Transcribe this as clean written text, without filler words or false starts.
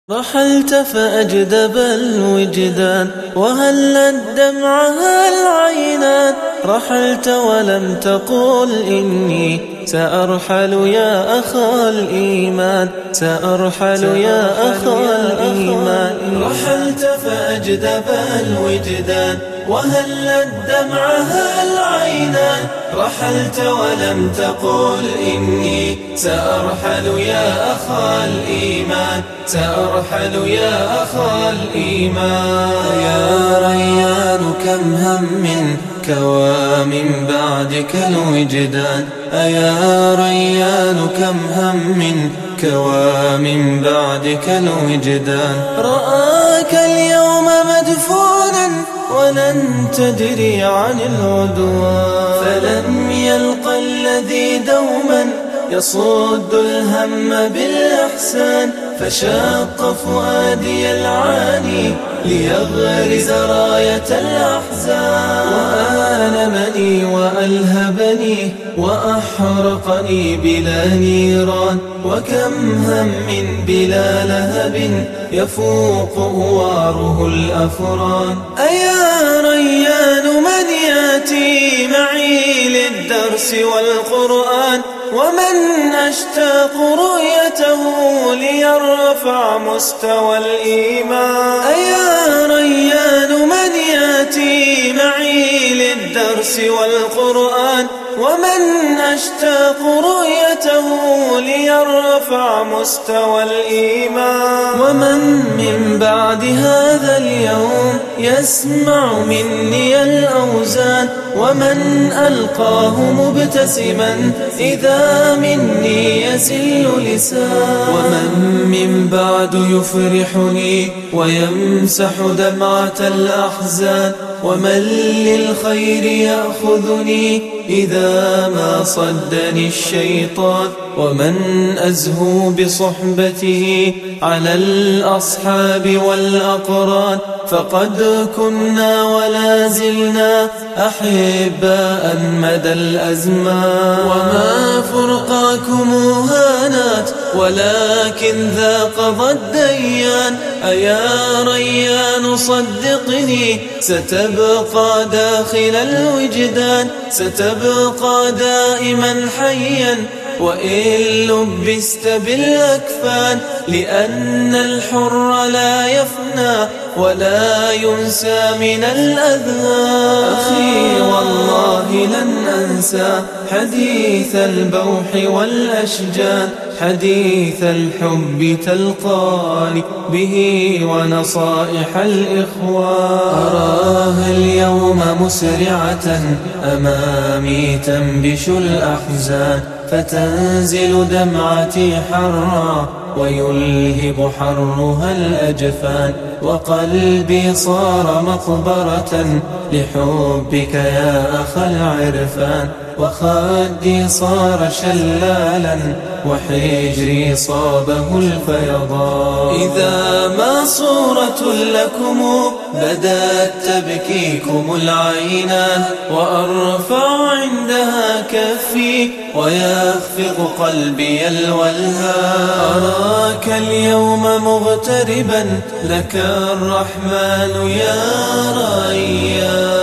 رحلت فأجدب الوجدان وهلت دمعها العينان. رحلت ولم تقل إني سأرحل يا أخا الإيمان، سأرحل يا أخا الإيمان. رحلت فأجدب الوجدان وهلت دمعها العينان. رحلت ولم تقل إني سأرحل يا أخا الإيمان، سأرحل يا أخا الإيمان. يا ريان كم هم كوى من بعدك الوجدان، أيا ريان كم هم كوى من بعدك الوجدان. رآك اليوم مدفونا ولن تدري عن العدوان، فلم يلق الذي دوما يصد الهم بالإحسان. فشاق فؤادي العاني ليغرز راية الأحزان، وآلمني وألهبني وأحرقني بلا نيران. وكم هم بلا لهب يفوق هواره الأفران. أيا ريان من يأتي معي للدرس والقرآن، ومن أشتاق رؤيته ليرفع مستوى الإيمان. أيا ريان من يأتي معي للدرس والقرآن، ومن أشتاق رؤيته ليرفع مستوى الإيمان. ومن من بعد هذا اليوم يسمع مني الأوزان، ومن ألقاه مبتسما إذا مني يزل لسان. ومن من بعد يفرحني ويمسح دمعة الأحزان، ومن للخير يأخذني إذا ما صدني الشيطان. ومن أزهو بصحبته على الأصحاب والأقران، فقد كنا ولا زلنا أحباء مدى الأزمان. وما فرقاكم هانات ولكن ذا قضى الديان. أيا ريان صدقني ستبقى داخل الوجدان، ستبقى دائما حيا وإن لبست بالأكفان. لأن الحر لا يفنى ولا ينسى من الأذهان. أخي والله لن أنسى حديث البوح والأشجان، حديث الحب تلقاني به ونصائح الإخوان. أراها اليوم مسرعة أمامي تنبش الأحزان، فتنزل دمعتي حرا ويلهب حرها الأجفان. وقلبي صار مقبرة لحبك يا أخا العرفان، وخدي صار شلالا وحجري صابه الفيضان. إذا ما صورة لكم بدأت تبكيكم العينان، وأرفع عندها كفي ويخفق قلبي الولهان. أراك اليوم مغتربا لك الرحمن يا ريان.